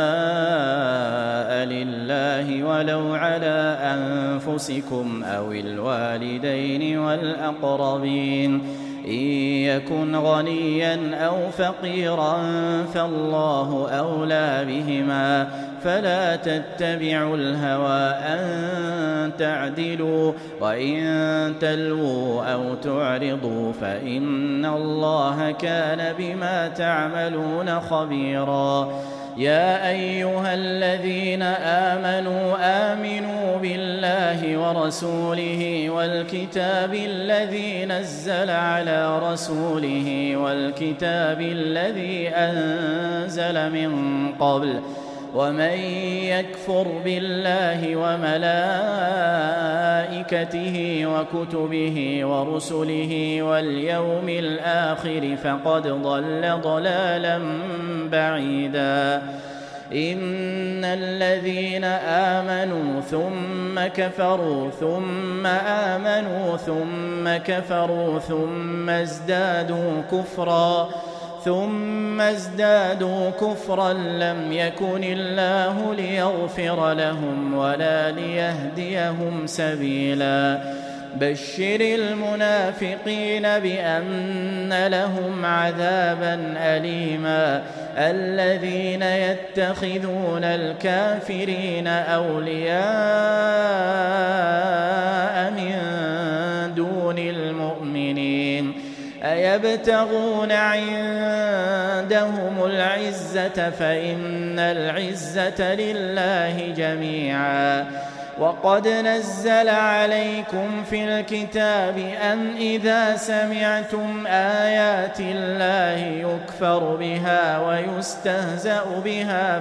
لله ولو على أنفسكم أو الوالدين والأقربين إن يكن غنيا أو فقيرا فالله أولى بهما فلا تتبعوا الهوى أن تعدلوا وإن تلووا أو تعرضوا فإن الله كان بما تعملون خبيرا. يا أيها الذين آمنوا بالله ورسوله والكتاب الذي نزل على رسوله والكتاب الذي أنزل من قبل ومن يكفر بالله وملائكته وكتبه ورسله واليوم الآخر فقد ضل ضلالا بعيدا. إن الذين آمنوا ثم كفروا ثم آمنوا ثم كفروا ثم ازدادوا كفرا لم يكن الله ليغفر لهم ولا ليهديهم سبيلا. بشر المنافقين بأن لهم عذابا أليما. الذين يتخذون الكافرين أولياء من دون المؤمنين أيبتغون عندهم العزة فإن العزة لله جميعا. وقد نزل عليكم في الكتاب أن إذا سمعتم آيات الله يكفر بها ويستهزأ بها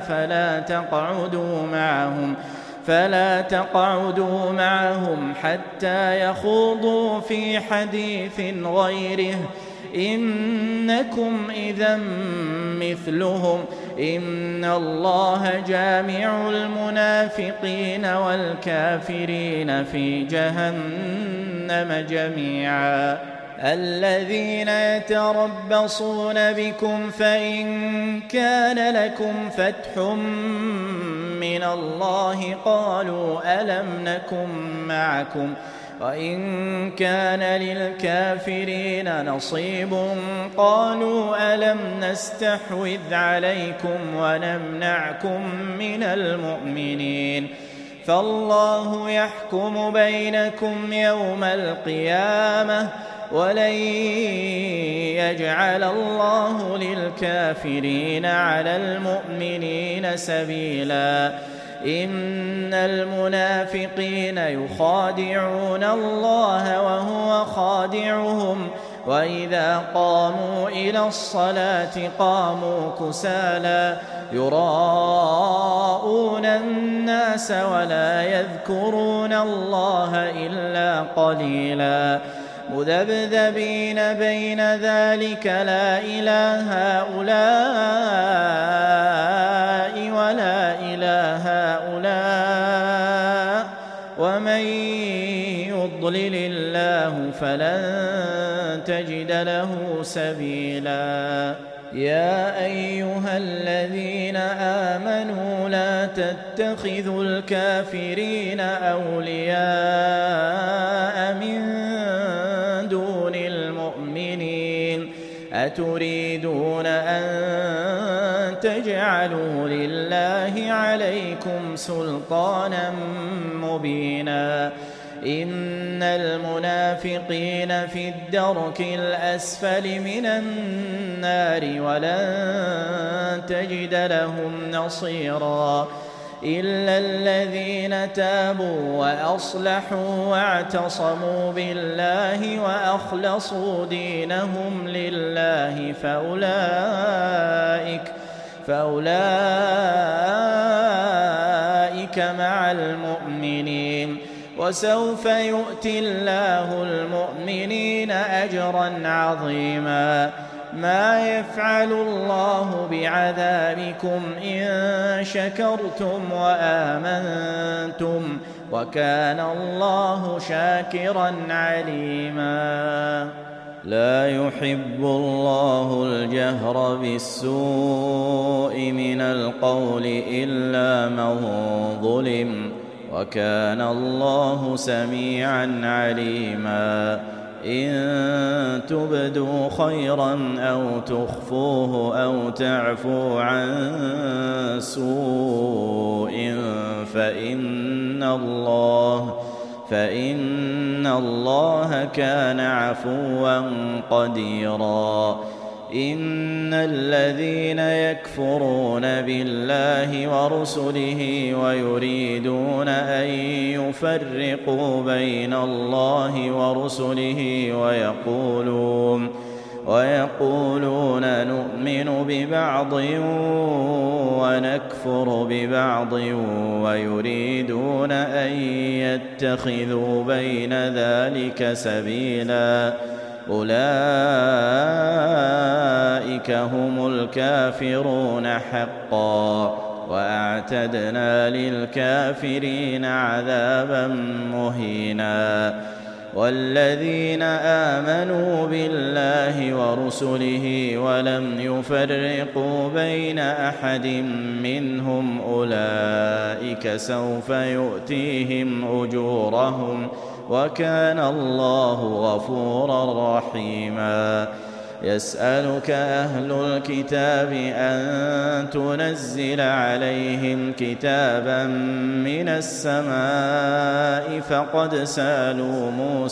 فلا تقعدوا معهم حتى يخوضوا في حديث غيره إنكم إذا مثلهم إن الله جامع المنافقين والكافرين في جهنم جميعا. الذين يتربصون بكم فإن كان لكم فتح من الله قالوا ألم نكن معكم وإن كان للكافرين نصيب قالوا ألم نستحوذ عليكم ونمنعكم من المؤمنين فالله يحكم بينكم يوم القيامة ولن يجعل الله للكافرين على المؤمنين سبيلا. إن المنافقين يخادعون الله وهو خادعهم وإذا قاموا إلى الصلاة قاموا كسالى يراءون الناس ولا يذكرون الله إلا قليلا مذبذبين بين ذلك لا إله هؤلاء ولا إله هؤلاء ومن يضلل الله فلن تجد له سبيلا يا أيها الذين آمنوا لا تتخذوا الكافرين أولياء من دون المؤمنين أتريدون أن تجعلوا لله عليكم سلطانا مبينا إن المنافقين في الدرك الأسفل من النار ولن تجد لهم نصيرا إلا الذين تابوا وأصلحوا واعتصموا بالله وأخلصوا دينهم لله فأولئك مع المؤمنين وسوف يؤتي الله المؤمنين أجرا عظيما ما يفعل الله بعذابكم إن شكرتم وآمنتم وكان الله شاكرا عليما لا يحب الله الجهر بالسوء من القول إلا من ظلم وكان الله سميعا عليما إن تبدوا خيرا أو تخفوه أو تعفو عن سوء فإن الله كان عفوا قديرا إن الذين يكفرون بالله ورسله ويريدون أن يفرقوا بين الله ورسله ويقولون نؤمن ببعض ونكفر ببعض ويريدون أن يتخذوا بين ذلك سبيلا أولئك هم الكافرون حقا وأعتدنا للكافرين عذابا مهينا والذين آمنوا بالله ورسله ولم يفرقوا بين أحد منهم أولئك سوف يؤتيهم أجورهم وكان الله غفورا رحيما يسألك أهل الكتاب أن تنزل عليهم كتابا من السماء فقد سألوا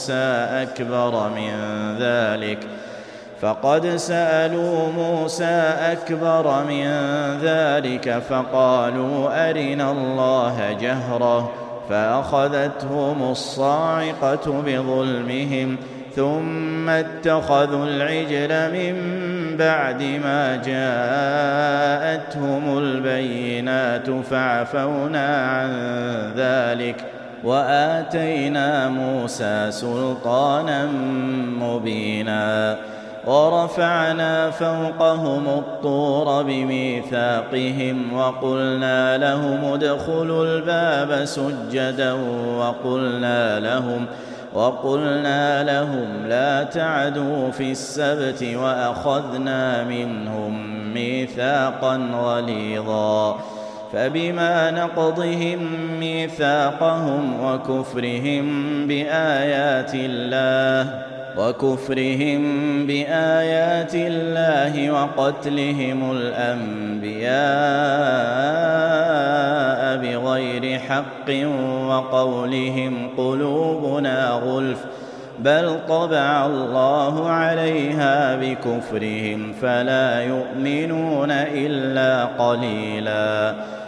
موسى أكبر من ذلك فقالوا أرنا الله جهرة فأخذتهم الصاعقة بظلمهم ثم اتخذوا العجل من بعد ما جاءتهم البينات فعفونا عن ذلك وآتينا موسى سلطانا مبينا ورفعنا فوقهم الطور بميثاقهم وقلنا لهم ادخلوا الباب سجدا وقلنا لهم لا تعدوا في السبت وأخذنا منهم ميثاقا غليظا فبما نقضهم ميثاقهم وكفرهم بآيات الله وقتلهم الأنبياء بغير حق وقولهم قلوبنا غلف بل طبع الله عليها بكفرهم فلا يؤمنون إلا قليلا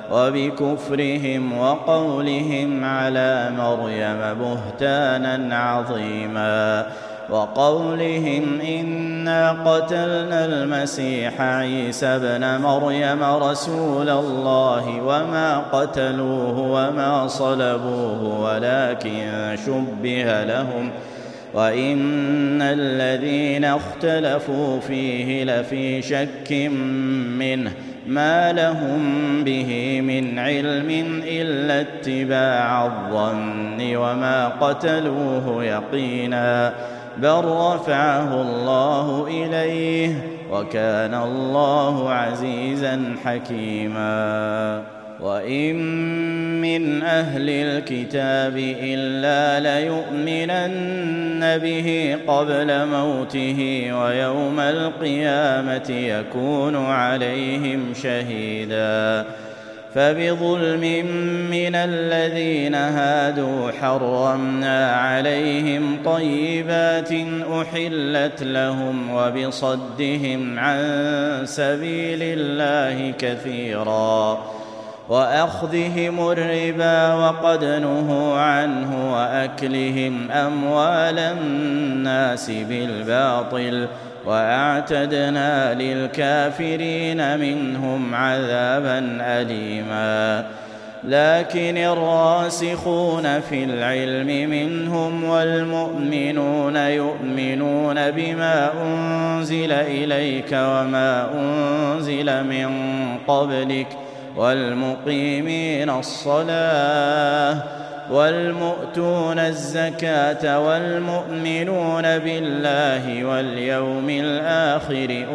وبكفرهم وقولهم على مريم بهتانا عظيما، وقولهم إنا قتلنا المسيح عيسى ابن مريم رسول الله وما قتلوه وما صلبوه ولكن شبه لهم وإن الذين اختلفوا فيه لفي شك منه ما لهم به من علم إلا اتباع الظن وما قتلوه يقينا بل رفعه الله إليه وكان الله عزيزا حكيما. وإن من أهل الكتاب إلا ليؤمنن به قبل موته ويوم القيامة يكون عليهم شهيدا. فبظلم من الذين هادوا حرمنا عليهم طيبات أحلت لهم وبصدهم عن سبيل الله كثيرا وأخذهم الربا وقد نهوا عنه وأكلهم أموال الناس بالباطل وأعتدنا للكافرين منهم عذابا أليما. لكن الراسخون في العلم منهم والمؤمنون يؤمنون بما أنزل إليك وما أنزل من قبلك والمقيمين الصلاة والمؤتون الزكاة والمؤمنون بالله واليوم الآخر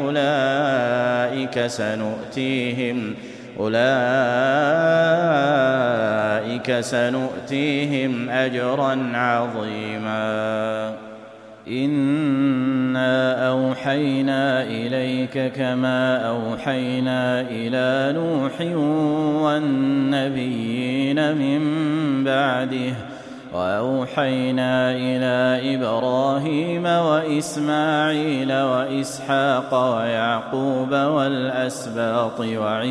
أولئك سنؤتيهم أجرا عظيما. إنا أوحينا إليك كما أوحينا إلى نوح والنبيين من بعده وأوحينا إلى إبراهيم وإسماعيل وإسحاق ويعقوب والأسباط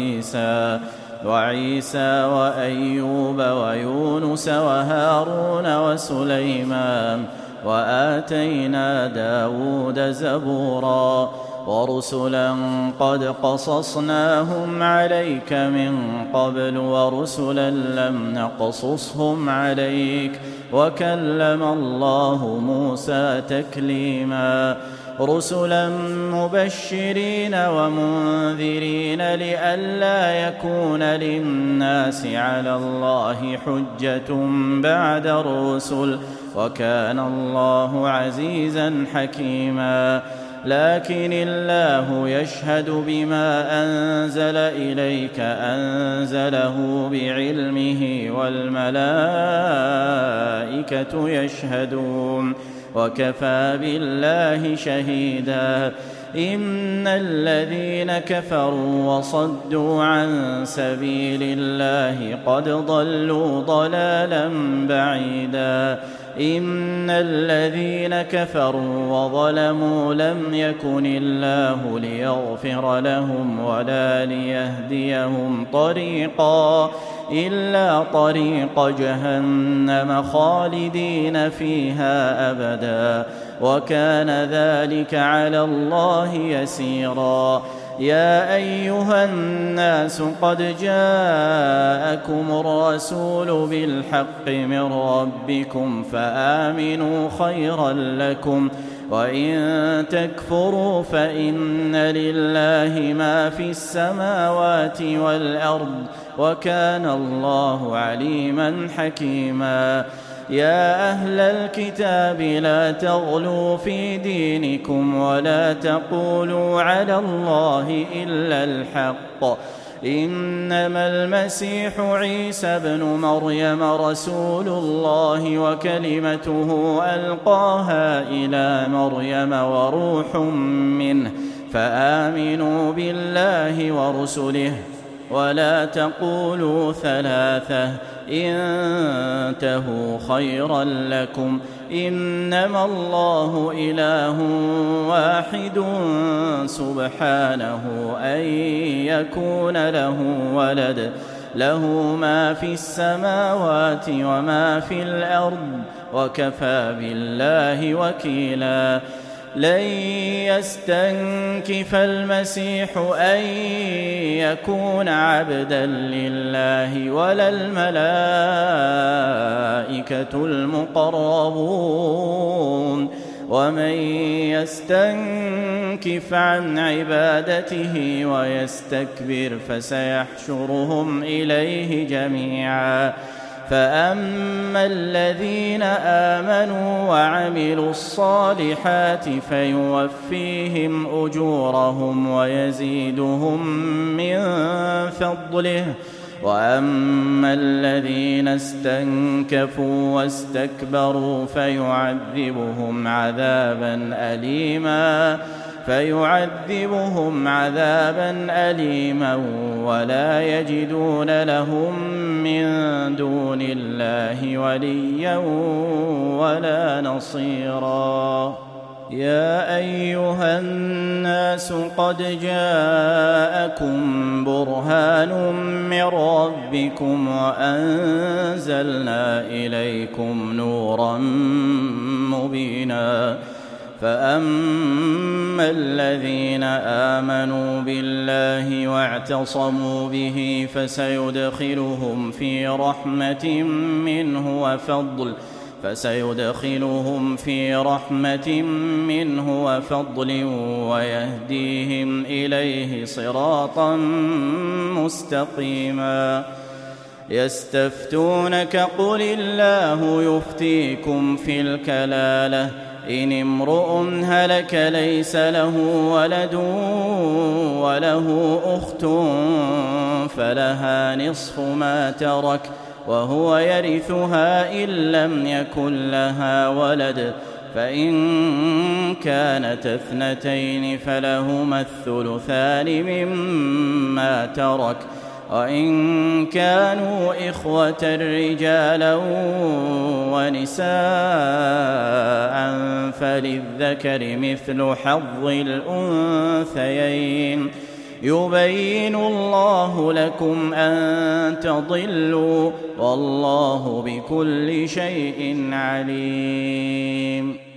وعيسى وأيوب ويونس وهارون وسليمان وآتينا داود زبورا ورسلا قد قصصناهم عليك من قبل ورسلا لم نقصصهم عليك وكلم الله موسى تكليما. رسلا مبشرين ومنذرين لئلا يكون للناس على الله حجة بعد الرسل وكان الله عزيزا حكيما. لكن الله يشهد بما أنزل إليك أنزله بعلمه والملائكة يشهدون وكفى بالله شهيدا. إن الذين كفروا وصدوا عن سبيل الله قد ضلوا ضلالا بعيدا. إن الذين كفروا وظلموا لم يكن الله ليغفر لهم ولا ليهديهم طريقا إلا طريق جهنم خالدين فيها أبدا وكان ذلك على الله يسيرا. يا أيها الناس قد جاءكم الرسول بالحق من ربكم فآمنوا خيرا لكم وإن تكفروا فإن لله ما في السماوات والأرض وكان الله عليما حكيما. يا أهل الكتاب لا تغلوا في دينكم ولا تقولوا على الله إلا الحق إنما المسيح عيسى بن مريم رسول الله وكلمته ألقاها إلى مريم وروح منه فآمنوا بالله ورسله ولا تقولوا ثلاثة انتهوا خيرا لكم إنما الله إله واحد سبحانه أن يكون له ولد له ما في السماوات وما في الأرض وكفى بالله وكيلا لن يستنكف المسيح أن يكون عبدا لله ولا الملائكة المقربون ومن يستنكف عن عبادته ويستكبر فسيحشرهم إليه جميعا فأما الذين آمنوا وعملوا الصالحات فيوفيهم أجورهم ويزيدهم من فضله وأما الذين استنكفوا واستكبروا فيعذبهم عذابا أليما ولا يجدون لهم من دون الله وليا ولا نصيرا يا أيها الناس قد جاءكم برهان من ربكم وأنزلنا إليكم نورا مبينا فأما الذين آمنوا بالله واعتصموا به فسيدخلهم في رحمة منه وفضل ويهديهم إليه صراطا مستقيما يستفتونك قل الله يفتيكم في الكلالة إن امرؤ هلك ليس له ولد وله أخت فلها نصف ما ترك وهو يرثها إن لم يكن لها ولد فإن كانت اثنتين فلهما الثلثان مما ترك وإن كانوا إخوة رجالا ونساء فللذكر مثل حظ الأنثيين يبين الله لكم أن تضلوا والله بكل شيء عليم